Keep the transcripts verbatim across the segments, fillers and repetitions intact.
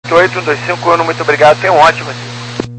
oito um dois cinco, Uno, muito obrigado, tenha um ótimo dia.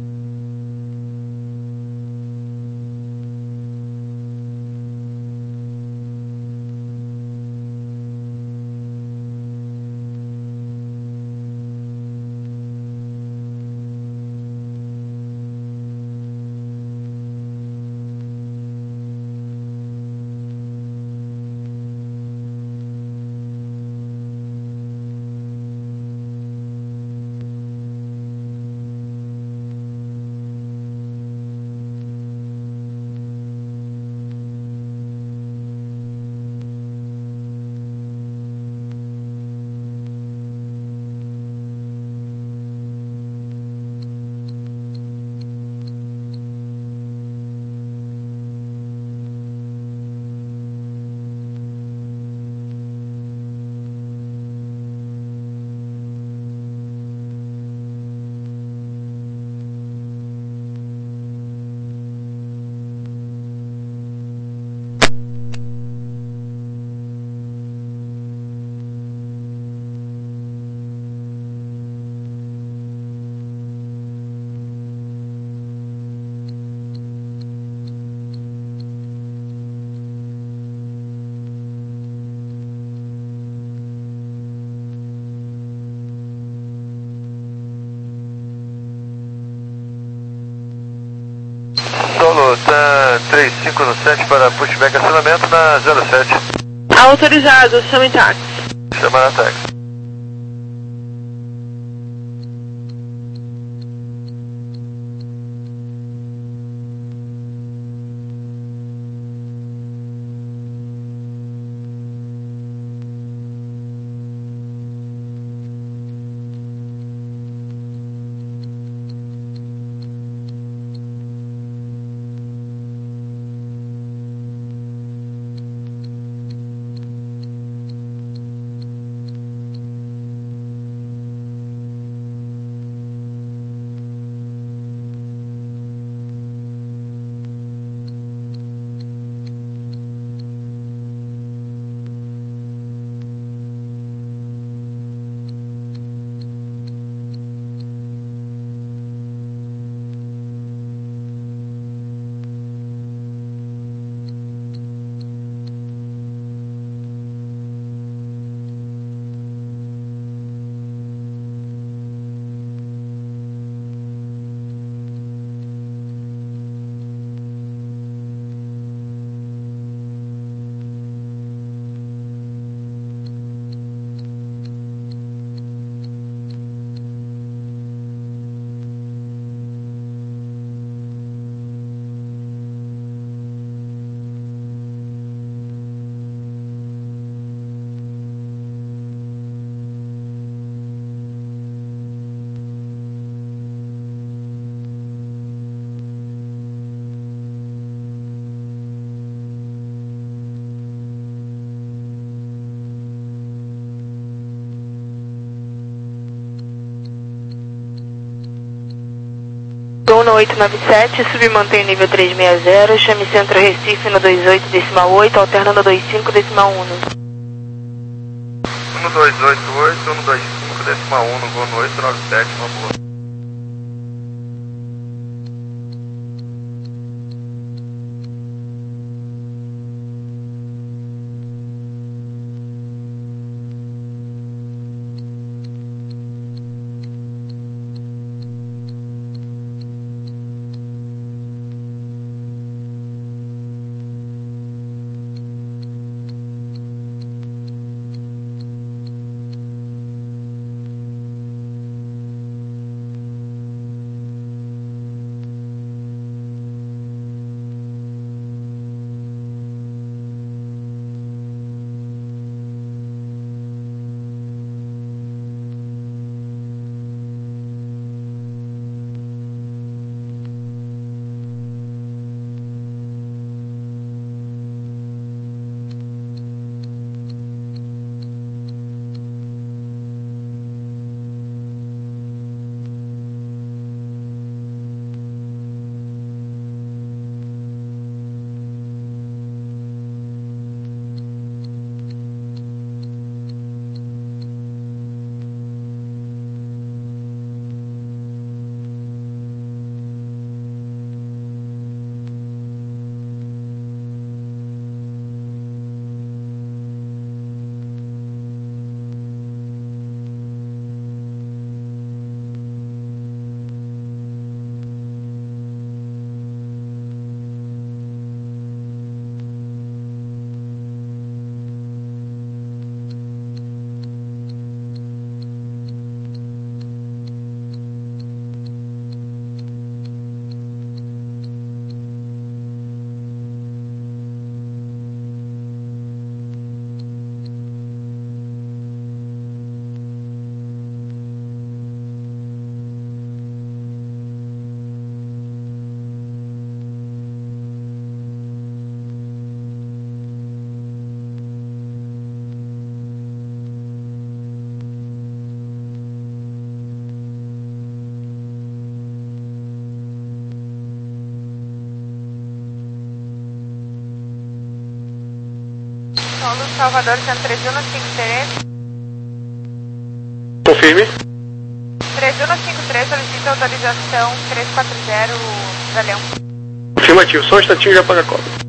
Solo, tá três cinco no sete para pushback acionamento na zero sete. Autorizado, chame táxi. Chama na táxi. Uno oito nove sete, submantém nível trezentos e sessenta, chame Centro Recife no dois oito decimal oito, alternando dois cinco decimal um. um dois oito oito, um dois cinco decimal um, Uno oito nove sete, uma boa. Paulo Salvador, cento e três um cinco três. Confirme. três um cinco três, solicita autorização trezentos e quarenta, Galeão. Afirmativo, só um instantinho já paga a cota.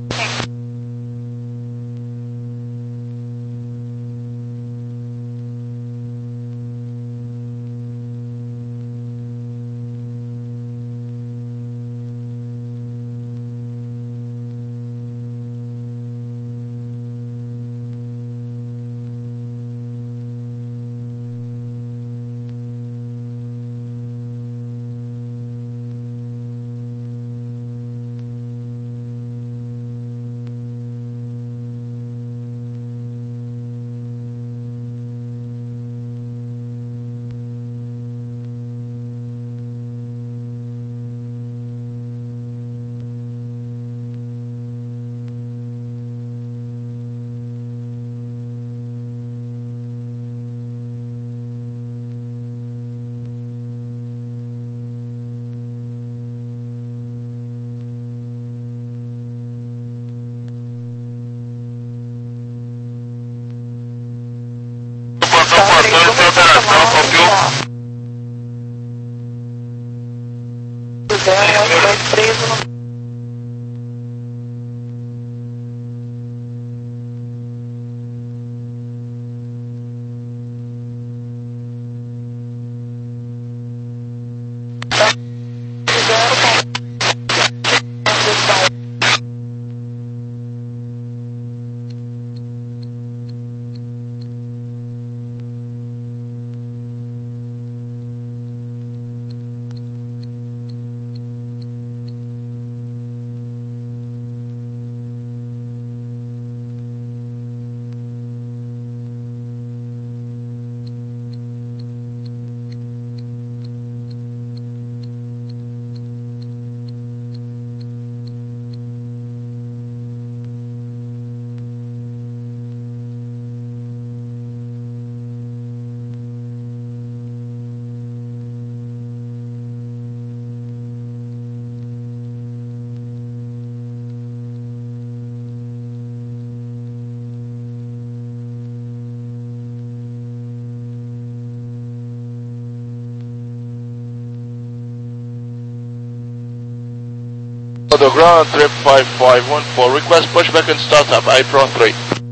The ground, trip five five one four, request pushback and startup, April three.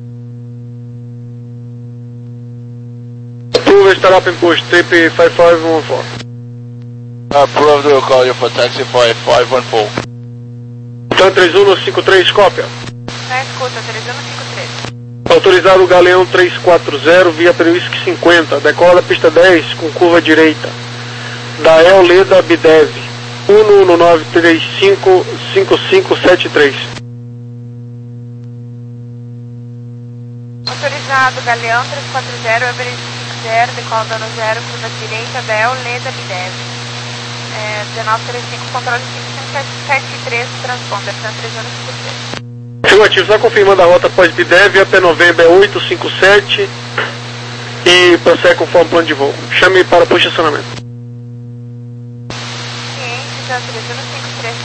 Approve, startup and push, trip five five one four. Approved, we'll call you for taxi five five one four. Então, três um cinco três, cópia. Na escuta, três um cinco três. Autorizado o Galeão trezentos e quarenta, via Peruísque cinquenta, decola pista dez com curva direita. Da El Leda Bidev. um um nove três cinco cinco cinco sete três. Autorizado, Galeão trezentos e quarenta, Everest cinquenta, decola dano zero, curva direita, Del, Leda, Bidev. É, dezenove trinta e cinco, controle cinco cinco sete três, transponder, cento e três um cinco três. Afirmativo, só confirmando a rota após Bidev, até novembro é oito cinco sete e prossegue conforme plano de voo. Chame para posicionamento. três um cinco três.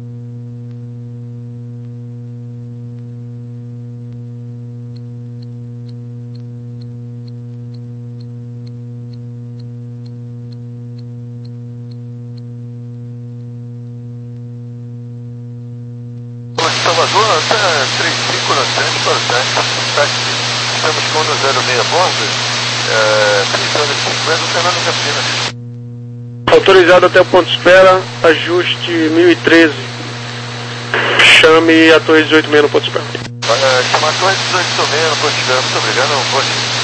Salvador, até três cinco na sete para o táxi. Estamos com o zero seis a bordo, é, três horas e cinquenta, Fernando Campinas. Autorizado até o ponto de espera, ajuste mil e treze. Chame a torre dezoito seis no ponto de espera. Uh, chamar a torre dezoito seis no ponto de espera, muito obrigado, não pode.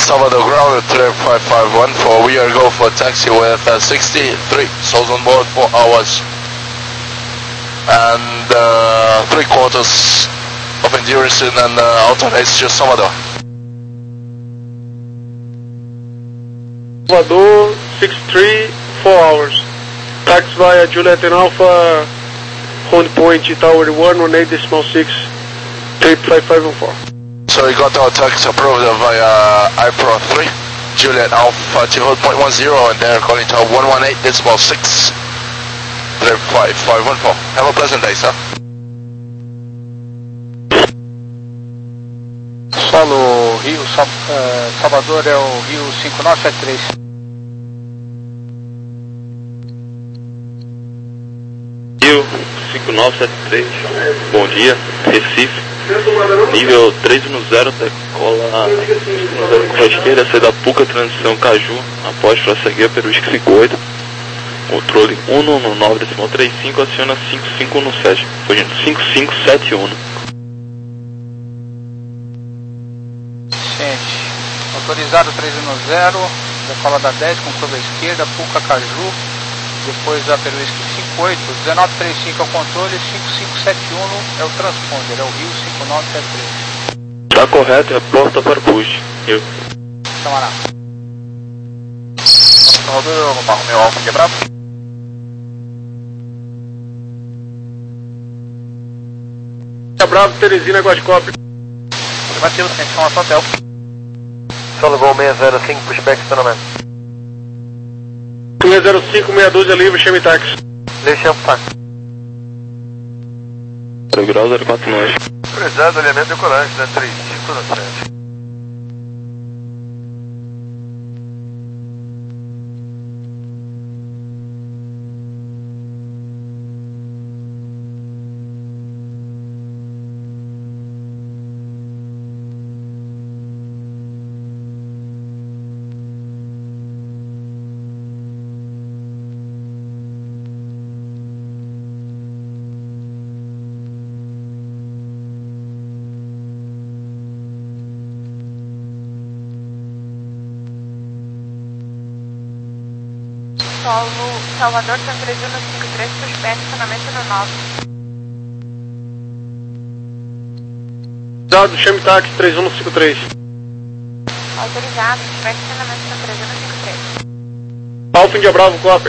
Salvador ground at five five one four. We are go for taxi with uh, sixty-three souls on board, four hours and uh, three quarters of endurance and uh, authorize to Salvador. Salvador, sixty-three, four hours. Taxi via Juliet and Alpha, Hold Point, Tower one, one eight decimal six, trip five five one four. So we got our taxi approved via I P R O three, Juliet Alpha to Hold Point one zero, and they're calling to one one eight decimal six, trip five five one four. Have a pleasant day, sir. Solo Rio, Sal, uh, Salvador é o Rio cinco nove sete três. Rio cinco nove sete três, bom dia, Recife, nível três um zero, decola com a esquerda, saída da Puca, transição Caju, após prosseguir pelo cinco oito, controle um um nove decimal trinta e cinco, aciona cinco cinco um sete, foi cinco cinco sete um. Gente, autorizado três um zero, decola da dez com curva esquerda, Puca Caju, depois da Peruísque cinco oito, dezenove trinta e cinco é o controle, cinco cinco sete um é o transponder, é o Rio cinco nove sete três. Tá correto, reporta para push. Rio. Camarada. Salvador, no barro meu Alfa quebrado. Bravo, Teresina, Guascope. Afirmativo, tem informação hotel. Salvador seis zero cinco, pushback, estacionamento. seis zero cinco, meia dúzia, livre, chame táxi. Livre, chame táxi. Grau zero quatro nove. Cruzado, alinhamento de coragem, né? três cinco no sete. Solo Salvador, São três um cinco três, pushback, estacionamento no nove. Dado, chame táxi, três um cinco três. Autorizado, pushback, estacionamento no três um cinco três. Alfa India Bravo, Copper.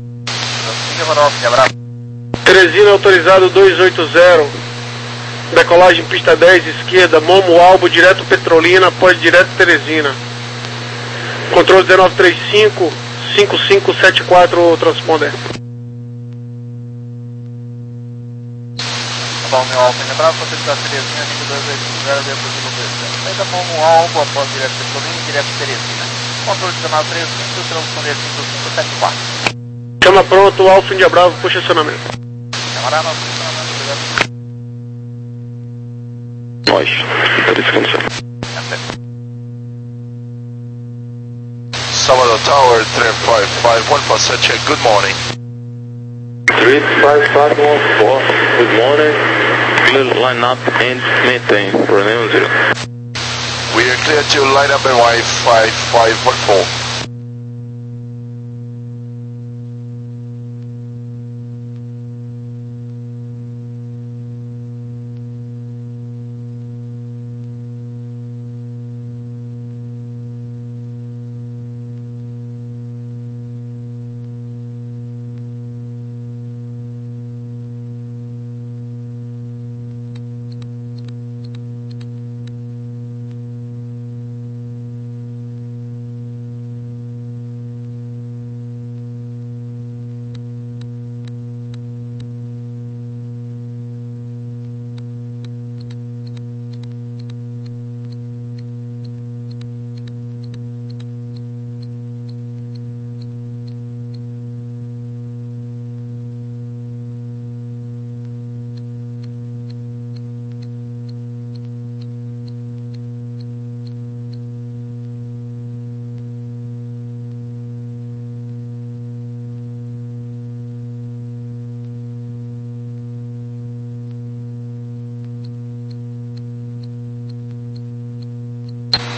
Teresina, autorizado dois oito zero. Decolagem pista dez, esquerda, Momo Albo, direto Petrolina, após direto Teresina. Controle dezenove trinta e cinco, cinco cinco sete quatro, transponder. Bom, meu Alfa India Bravo, facilidade Teresina, nível dois oito zero, dentro do número. Saída Momo Albo, após direto Petrolina e direto Teresina. Controle dezenove trinta e cinco, transponder cinco cinco sete quatro. Chama pronto, Alfa India Bravo, puxa acionamento. Camarada, nosso funcionamento, obrigado. Nós, descansar. Salvador Tower, three five five one for set check, good morning. three five five one four, good morning. Clear line up and maintain for nine zero. We are clear to line up and Y five five one four.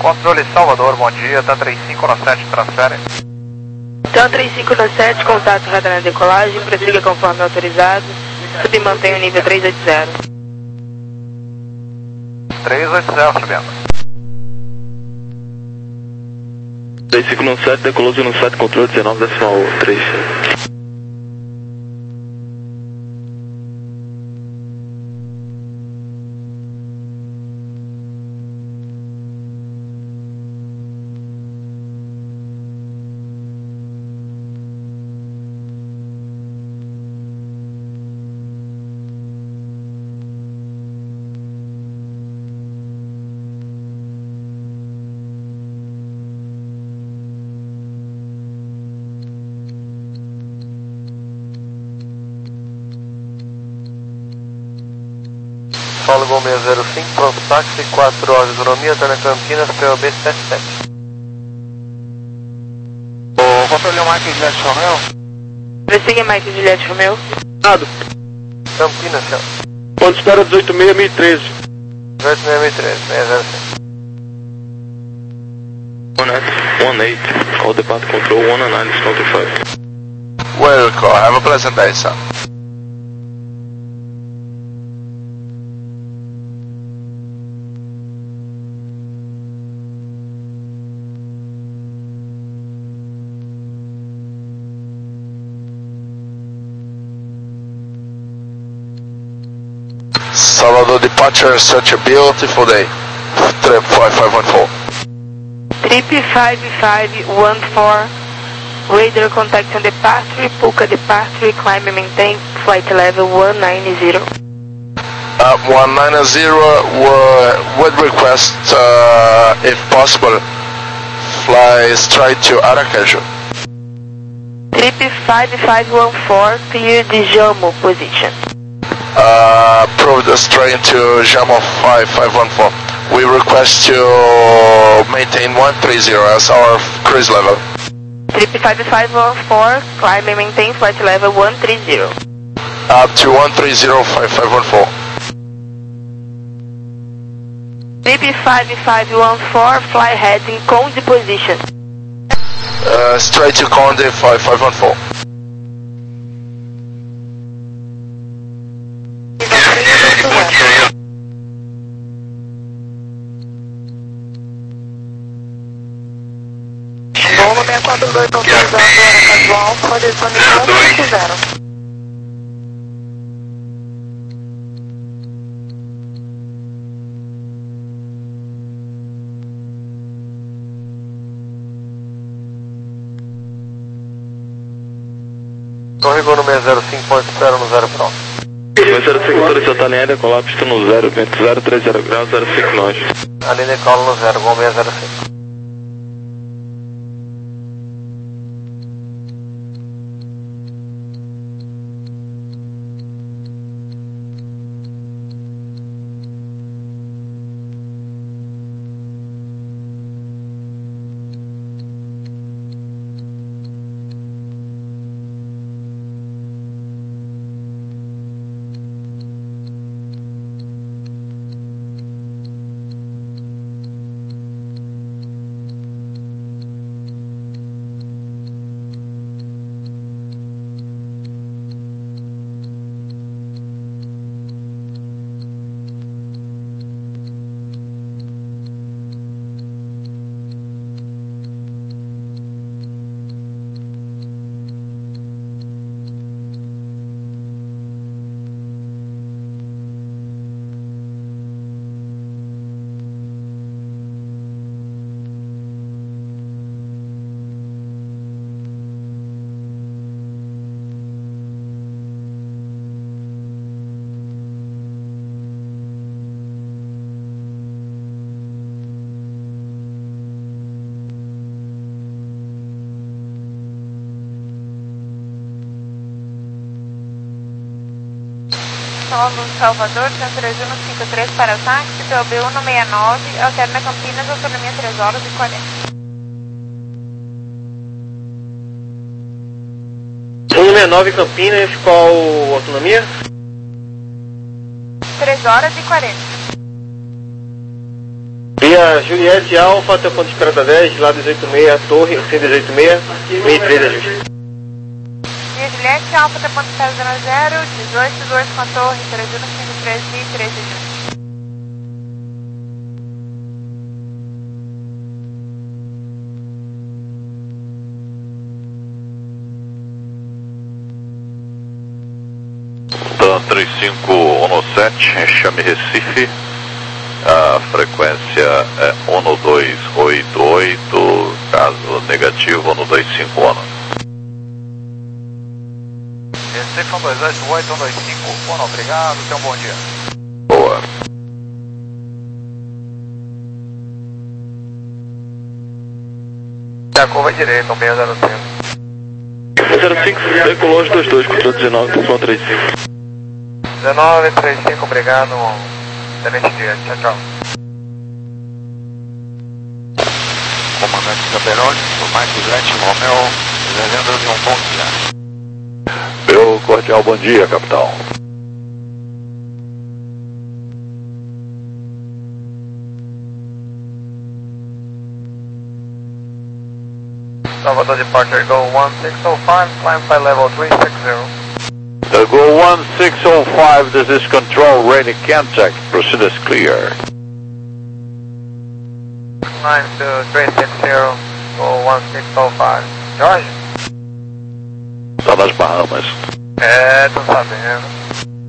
Controle Salvador, bom dia, tá trinta e cinco no sete, transfere. Então trinta e cinco no sete, contato radar na decolagem, prossiga conforme autorizado, sub e mantenha o nível trezentos e oitenta. trezentos e oitenta, subindo. trinta e cinco no sete, decolou no sete, controle dezenove decimal três. Paulo Gol seis zero cinco, pronto táxi, quatro horas de autonomia, tá na Campinas, P O B setenta e sete. O controle Mike Juliette Romeo. Prossiga Mike Juliette Romeo. Nada. Campinas, senhor. Ponto espera dezoito seis mil e treze. dezoito seis mil e treze, seis zero cinco. one eight, call depart control one nine, counter five. Welcome, have a pleasant day, sir. Salvador departure, such a beautiful day. Trip five five one four. Trip five five one four, radar contact on departure, Puka departure, climb and maintain, flight level one nine zero. Uh, one nine zero would request, uh, if possible, fly straight to Aracaju. Trip five five one four, clear the Jamo position. Uh, proved straight to Jamo five five one four. We request to maintain one three zero as our cruise level. Trip five five one four, climb and maintain flight level one three zero. Up to one three zero five five one four. Trip five five one four, fly heading Conde position. Uh, straight to Conde five five one four. Bolo seis quatro dois autorizado Aracaju, pode disponível um cinco zero. Corrigou no seis zero cinco, ponto espera no zero pronto. seis zero cinco, autorizado tá alinhada, colapso no zero, vento zero três zero graus, zero cinco nós. A linha cola no zero, Gol seis zero cinco. Solo Salvador, três um cinco três para o táxi, P O B um seis nove, alterna Campinas, autonomia três horas e quarenta. um seis nove Campinas, qual autonomia? três horas e quarenta. Via Juliette Alfa, até o ponto de esperada dez, lá dezoito seis, torre, cento e dezoito seis, sessenta e três ajuste. Via Juliette Alfa, até o ponto de esperada zero, dezoito dois com a torre, trezentos e cinquenta e três e três ajuste. TAM três cinco um sete, chame Recife, a frequência é um dois oito oito, caso negativo um dois cinco um. Recife um dois oito oito, um dois cinco um, obrigado, tenha um bom dia. Boa. A curva direita, um seis zero cinco. zero cinco, decolou dois dois, controle dezenove, ponto trinta e cinco. dezenove trinta e cinco, obrigado, um excelente dia, tchau, tchau. Comandante Gaberoni, do Mike Juliette Romeo, desejando-lhe um bom dia. Meu cordial bom dia, capitão. Salvador Departure, go one six zero five, climb flight level three six zero. Uh, go one six zero five, this is control, ready contact, proceed as clear. nine two three six zero, go one six zero five. Jorge? Tá nas Bahamas. É, tô sabendo.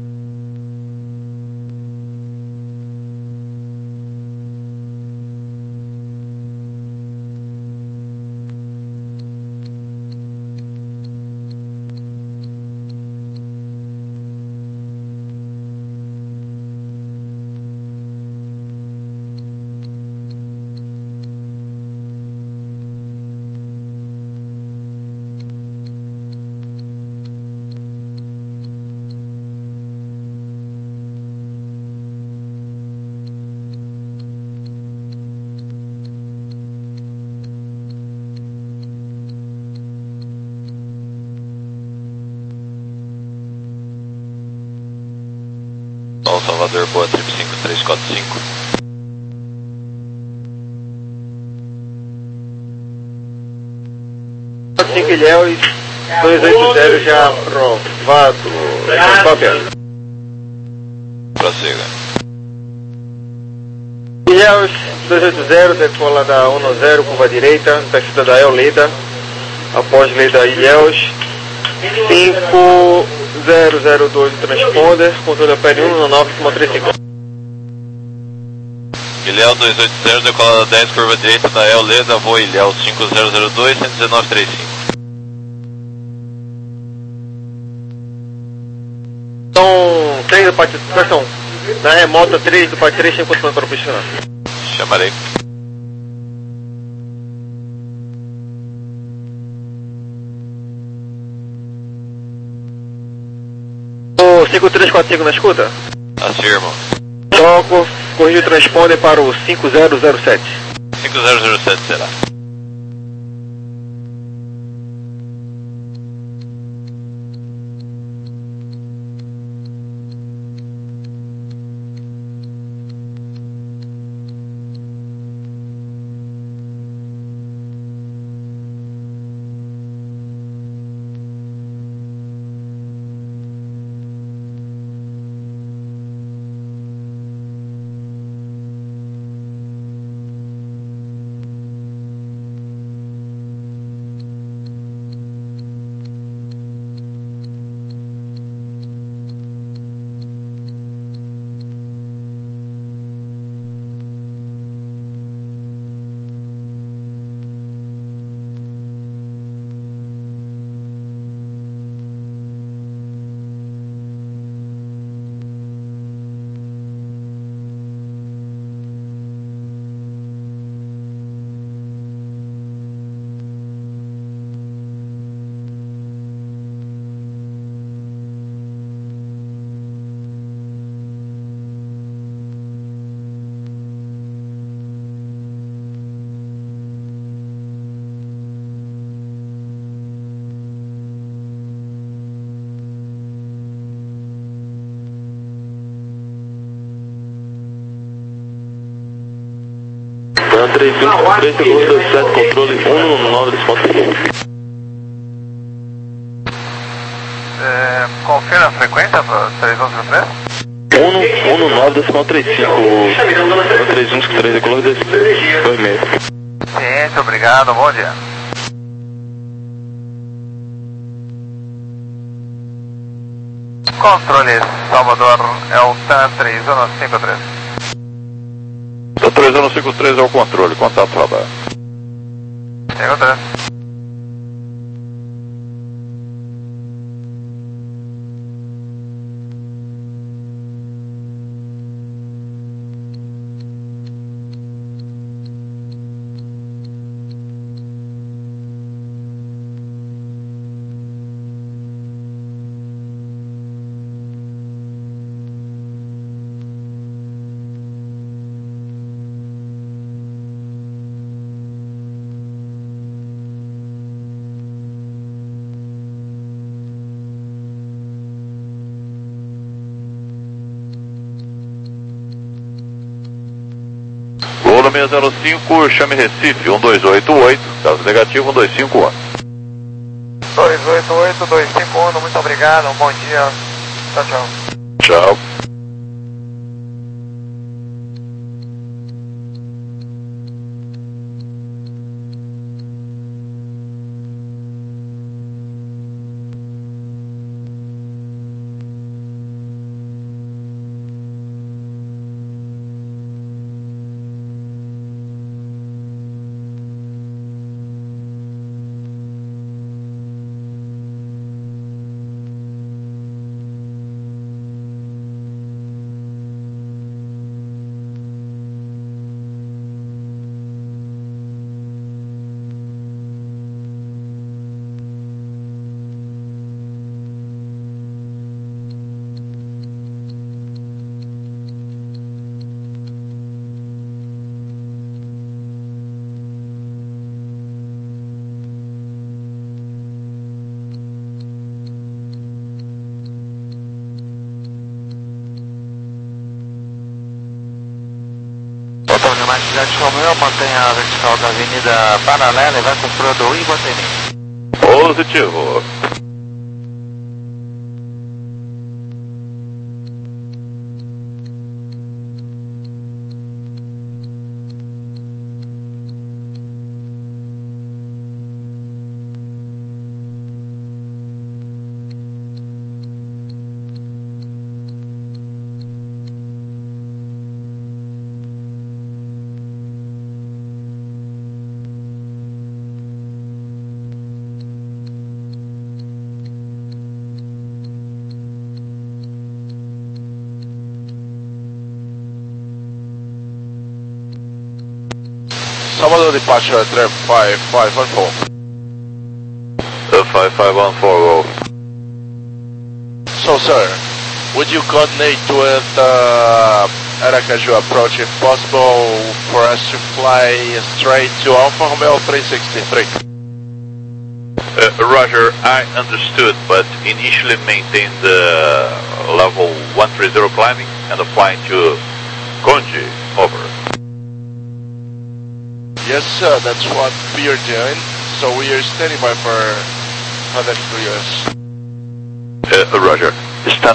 Salvador, boa, trip cinco três quatro cinco. cinco Ilhéus, dois oito zero já aprovado. Cópia. Prossiga. Ilhéus, dois oito zero, decola da um zero, curva direita, taxida da El Leda, após Leda Ilhéus, cinco zero zero dois transponder, controle aéreo um nove três cinco. Ilhéu dois oito zero, decolada dez, curva direita da El Leda, voo Ilhéu cinco zero zero dois, cento e dezenove trinta e cinco. São três do parte, são na remota três do parte três, tem quanto para posicionar? Chamarei. O cinco três quatro cinco na escuta? Afirmo. Toco, corrija o transponder para o cinco zero zero sete. cinco zero zero sete será. três um três, segundo dois sete, controle um um nove decimal três. É, confirma a frequência para três um cinco três? um um nove decimal trinta e cinco, três um cinco três, decolou dois meio. Ciência, obrigado, bom dia. Controle Salvador, é o T A três um cinco três. T A três um cinco três é o controle, contato radar. cinco três. Golo seis zero cinco, chame Recife, um dois oito oito, caso negativo, um dois cinco um. dois oito oito, dois cinco um, muito obrigado, um bom dia. Tchau, tchau. Tchau. Cidade de Romeu, mantenha a vertical da avenida paralela e vai com Prodo e Guatemi. Positivo. Salvador departure at five five one four. Uh, five five one four, go. So sir, would you coordinate with uh, Aracaju approach if possible for us to fly straight to Alfa Romeo three sixty-three? Uh, Roger, I understood, but initially maintain the level one three zero climbing and applying to Conji, over. Yes sir, that's what we are doing, so we are standing by for further clearance. Uh, Roger, stand